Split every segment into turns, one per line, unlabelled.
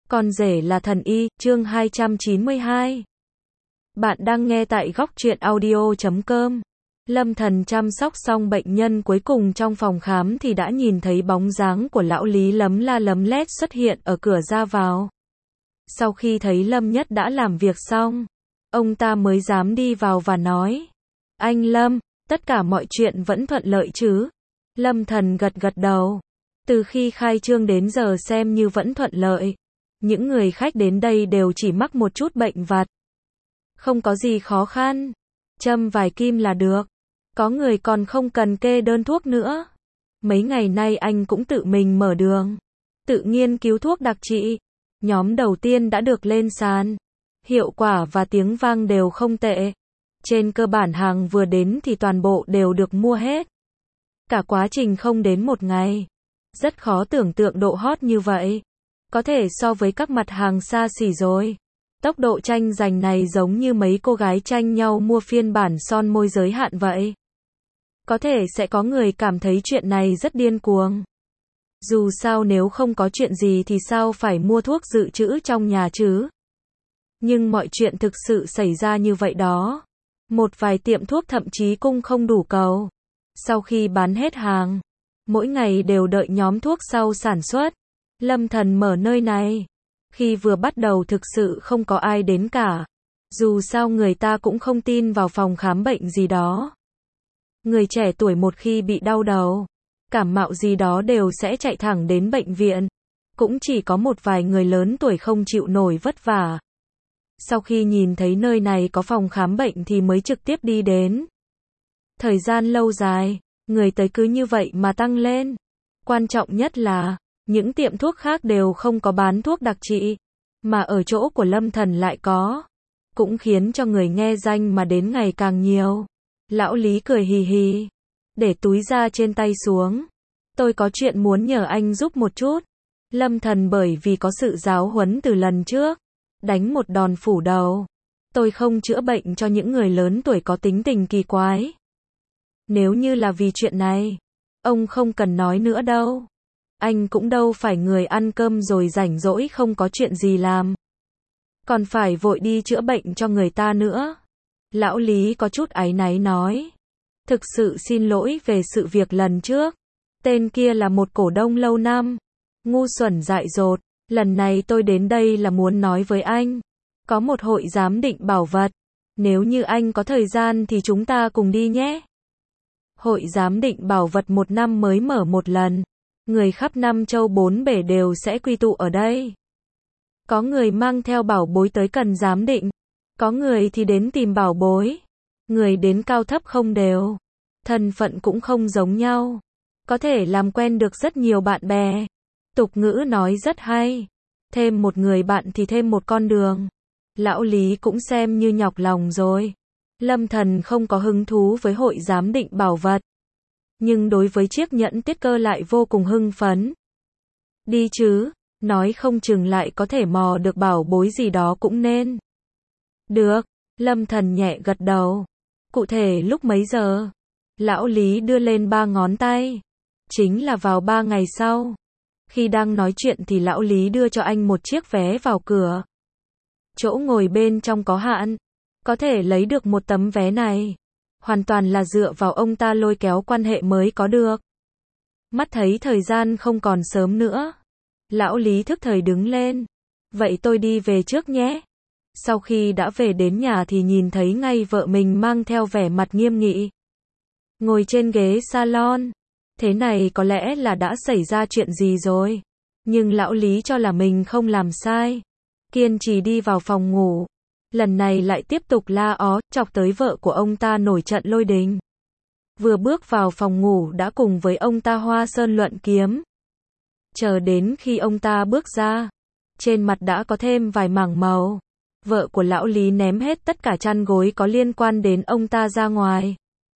Con rể là thần y, chương 292. Bạn đang nghe tại góc truyện audio.com. Lâm Thần chăm sóc xong bệnh nhân cuối cùng trong phòng khám thì đã nhìn thấy bóng dáng của lão Lý lấm la lấm lét xuất hiện ở cửa ra vào. Sau khi thấy Lâm Nhất đã làm việc xong, ông ta mới dám đi vào và nói: "Anh Lâm, tất cả mọi chuyện vẫn thuận lợi chứ?" Lâm Thần gật gật đầu. Từ khi khai trương đến giờ xem như vẫn thuận lợi. Những người khách đến đây đều chỉ mắc một chút bệnh vặt. Không có gì khó khăn. Châm vài kim là được. Có người còn không cần kê đơn thuốc nữa. Mấy ngày nay anh cũng tự mình mở đường. Tự nghiên cứu thuốc đặc trị. Nhóm đầu tiên đã được lên sàn. Hiệu quả và tiếng vang đều không tệ. Trên cơ bản hàng vừa đến thì toàn bộ đều được mua hết. Cả quá trình không đến một ngày. Rất khó tưởng tượng độ hot như vậy. Có thể so với các mặt hàng xa xỉ rồi. Tốc độ tranh giành này giống như mấy cô gái tranh nhau mua phiên bản son môi giới hạn vậy. Có thể sẽ có người cảm thấy chuyện này rất điên cuồng. Dù sao nếu không có chuyện gì thì sao phải mua thuốc dự trữ trong nhà chứ? Nhưng mọi chuyện thực sự xảy ra như vậy đó. Một vài tiệm thuốc thậm chí cung không đủ cầu. Sau khi bán hết hàng, mỗi ngày đều đợi nhóm thuốc sau sản xuất. Lâm Thần mở nơi này. Khi vừa bắt đầu thực sự không có ai đến cả. Dù sao người ta cũng không tin vào phòng khám bệnh gì đó. Người trẻ tuổi một khi bị đau đầu, cảm mạo gì đó đều sẽ chạy thẳng đến bệnh viện. Cũng chỉ có một vài người lớn tuổi không chịu nổi vất vả. Sau khi nhìn thấy nơi này có phòng khám bệnh thì mới trực tiếp đi đến. Thời gian lâu dài, người tới cứ như vậy mà tăng lên. Quan trọng nhất là những tiệm thuốc khác đều không có bán thuốc đặc trị, mà ở chỗ của Lâm Thần lại có. Cũng khiến cho người nghe danh mà đến ngày càng nhiều. Lão Lý cười hì hì, để túi da trên tay xuống. "Tôi có chuyện muốn nhờ anh giúp một chút." Lâm Thần bởi vì có sự giáo huấn từ lần trước, đánh một đòn phủ đầu. "Tôi không chữa bệnh cho những người lớn tuổi có tính tình kỳ quái. Nếu như là vì chuyện này, ông không cần nói nữa đâu. Anh cũng đâu phải người ăn cơm rồi rảnh rỗi không có chuyện gì làm. Còn phải vội đi chữa bệnh cho người ta nữa." Lão Lý có chút áy náy nói. "Thực sự xin lỗi về sự việc lần trước. Tên kia là một cổ đông lâu năm. Ngu xuẩn dại dột. Lần này tôi đến đây là muốn nói với anh. Có một hội giám định bảo vật. Nếu như anh có thời gian thì chúng ta cùng đi nhé." Hội giám định bảo vật một năm mới mở một lần. Người khắp năm châu bốn bể đều sẽ quy tụ ở đây. Có người mang theo bảo bối tới cần giám định. Có người thì đến tìm bảo bối. Người đến cao thấp không đều. Thân phận cũng không giống nhau. Có thể làm quen được rất nhiều bạn bè. Tục ngữ nói rất hay. Thêm một người bạn thì thêm một con đường. Lão Lý cũng xem như nhọc lòng rồi. Lâm Thần không có hứng thú với hội giám định bảo vật. Nhưng đối với chiếc nhẫn tiết cơ lại vô cùng hưng phấn. Đi chứ, nói không chừng lại có thể mò được bảo bối gì đó cũng nên. Được, Lâm Thần nhẹ gật đầu. Cụ thể lúc mấy giờ? Lão Lý đưa lên 3 ngón tay. Chính là vào 3 ngày sau. Khi đang nói chuyện thì lão Lý đưa cho anh một chiếc vé vào cửa. Chỗ ngồi bên trong có hạn. Có thể lấy được một tấm vé này. Hoàn toàn là dựa vào ông ta lôi kéo quan hệ mới có được. Mắt thấy thời gian không còn sớm nữa. Lão Lý thức thời đứng lên. "Vậy tôi đi về trước nhé." Sau khi đã về đến nhà thì nhìn thấy ngay vợ mình mang theo vẻ mặt nghiêm nghị. Ngồi trên ghế salon. Thế này có lẽ là đã xảy ra chuyện gì rồi. Nhưng lão Lý cho là mình không làm sai. Kiên trì đi vào phòng ngủ. Lần này lại tiếp tục la ó, chọc tới vợ của ông ta nổi trận lôi đình. Vừa bước vào phòng ngủ đã cùng với ông ta hoa sơn luận kiếm. Chờ đến khi ông ta bước ra, trên mặt đã có thêm vài mảng màu. Vợ của lão Lý ném hết tất cả chăn gối có liên quan đến ông ta ra ngoài.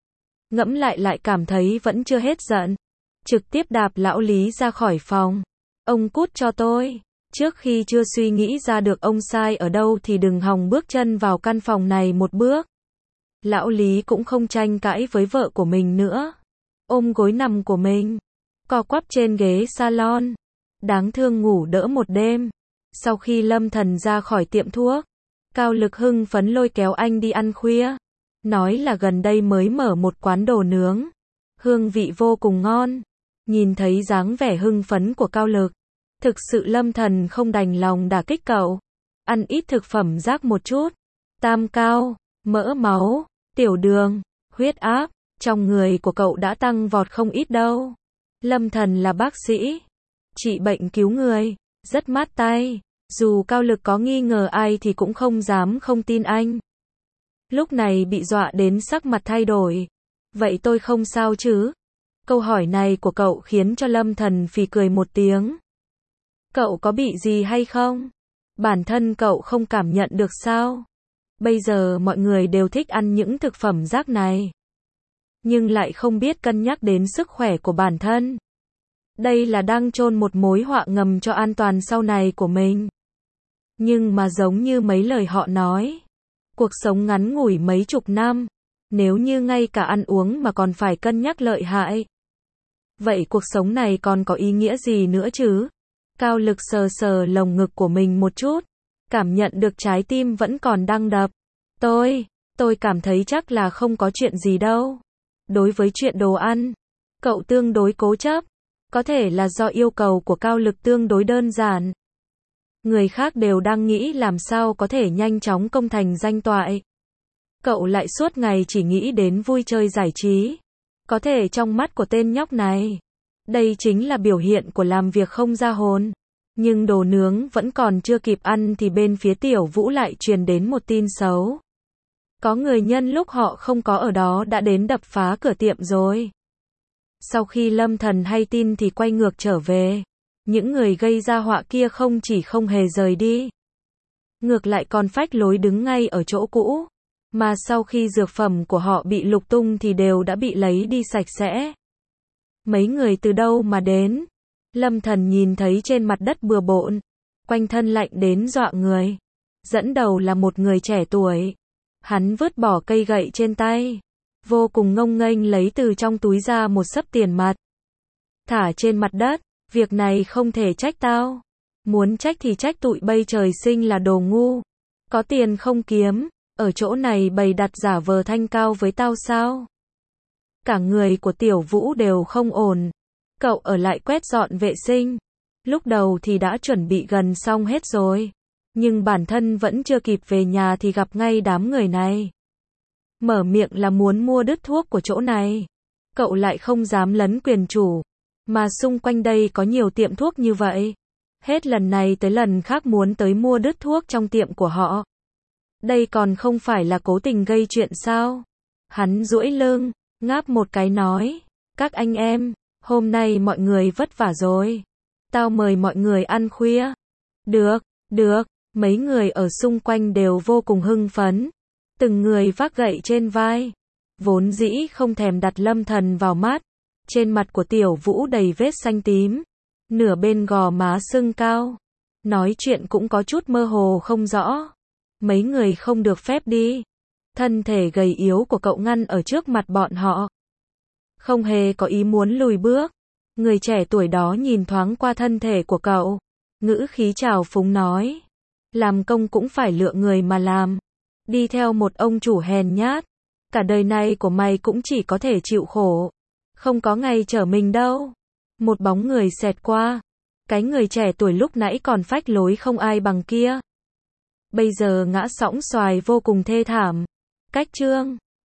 Ngẫm lại cảm thấy vẫn chưa hết giận. Trực tiếp đạp lão Lý ra khỏi phòng. "Ông cút cho tôi. Trước khi chưa suy nghĩ ra được ông sai ở đâu thì đừng hòng bước chân vào căn phòng này một bước." Lão Lý cũng không tranh cãi với vợ của mình nữa. Ôm gối nằm của mình, co quắp trên ghế salon. Đáng thương ngủ đỡ một đêm. Sau khi Lâm Thần ra khỏi tiệm thuốc, Cao Lực hưng phấn lôi kéo anh đi ăn khuya. Nói là gần đây mới mở một quán đồ nướng. Hương vị vô cùng ngon. Nhìn thấy dáng vẻ hưng phấn của Cao Lực, thực sự Lâm Thần không đành lòng đả kích cậu. Ăn ít thực phẩm rác một chút. Tam cao, mỡ máu, tiểu đường, huyết áp, trong người của cậu đã tăng vọt không ít đâu. Lâm Thần là bác sĩ, trị bệnh cứu người, rất mát tay. Dù Cao Lực có nghi ngờ ai thì cũng không dám không tin anh. Lúc này bị dọa đến sắc mặt thay đổi. Vậy tôi không sao chứ? Câu hỏi này của cậu khiến cho Lâm Thần phì cười một tiếng. Cậu có bị gì hay không? Bản thân cậu không cảm nhận được sao? Bây giờ mọi người đều thích ăn những thực phẩm rác này, nhưng lại không biết cân nhắc đến sức khỏe của bản thân. Đây là đang chôn một mối họa ngầm cho an toàn sau này của mình. Nhưng mà giống như mấy lời họ nói, cuộc sống ngắn ngủi mấy chục năm, nếu như ngay cả ăn uống mà còn phải cân nhắc lợi hại, vậy cuộc sống này còn có ý nghĩa gì nữa chứ? Cao Lực sờ sờ lồng ngực của mình một chút, cảm nhận được trái tim vẫn còn đang đập. Tôi cảm thấy chắc là không có chuyện gì đâu. Đối với chuyện đồ ăn, cậu tương đối cố chấp. Có thể là do yêu cầu của Cao Lực tương đối đơn giản. Người khác đều đang nghĩ làm sao có thể nhanh chóng công thành danh toại. Cậu lại suốt ngày chỉ nghĩ đến vui chơi giải trí. Có thể trong mắt của tên nhóc này, đây chính là biểu hiện của làm việc không ra hồn. Nhưng đồ nướng vẫn còn chưa kịp ăn thì bên phía Tiểu Vũ lại truyền đến một tin xấu. Có người nhân lúc họ không có ở đó đã đến đập phá cửa tiệm rồi. Sau khi Lâm Thần hay tin thì quay ngược trở về. Những người gây ra họa kia không chỉ không hề rời đi, ngược lại còn phách lối đứng ngay ở chỗ cũ. Mà sau khi dược phẩm của họ bị lục tung thì đều đã bị lấy đi sạch sẽ. Mấy người từ đâu mà đến? Lâm Thần nhìn thấy trên mặt đất bừa bộn, quanh thân lạnh đến dọa người. Dẫn đầu là một người trẻ tuổi. Hắn vứt bỏ cây gậy trên tay, vô cùng ngông nghênh lấy từ trong túi ra một xấp tiền mặt, thả trên mặt đất. Việc này không thể trách tao. Muốn trách thì trách tụi bây trời sinh là đồ ngu. Có tiền không kiếm, ở chỗ này bày đặt giả vờ thanh cao với tao sao? Cả người của Tiểu Vũ đều không ổn. Cậu ở lại quét dọn vệ sinh. Lúc đầu thì đã chuẩn bị gần xong hết rồi. Nhưng bản thân vẫn chưa kịp về nhà thì gặp ngay đám người này. Mở miệng là muốn mua đứt thuốc của chỗ này. Cậu lại không dám lấn quyền chủ. Mà xung quanh đây có nhiều tiệm thuốc như vậy. Hết lần này tới lần khác muốn tới mua đứt thuốc trong tiệm của họ. Đây còn không phải là cố tình gây chuyện sao? Hắn duỗi lưng, ngáp một cái nói. Các anh em, hôm nay mọi người vất vả rồi. Tao mời mọi người ăn khuya. Được. Mấy người ở xung quanh đều vô cùng hưng phấn. Từng người vác gậy trên vai. Vốn dĩ không thèm đặt Lâm Thần vào mắt. Trên mặt của Tiểu Vũ đầy vết xanh tím. Nửa bên gò má sưng cao. Nói chuyện cũng có chút mơ hồ không rõ. Mấy người không được phép đi. Thân thể gầy yếu của cậu ngăn ở trước mặt bọn họ. Không hề có ý muốn lùi bước. Người trẻ tuổi đó nhìn thoáng qua thân thể của cậu. Ngữ khí trào phúng nói. Làm công cũng phải lựa người mà làm. Đi theo một ông chủ hèn nhát. Cả đời này của mày cũng chỉ có thể chịu khổ. Không có ngày trở mình đâu. Một bóng người xẹt qua. Cái người trẻ tuổi lúc nãy còn phách lối không ai bằng kia. Bây giờ ngã sõng xoài vô cùng thê thảm. Cách chương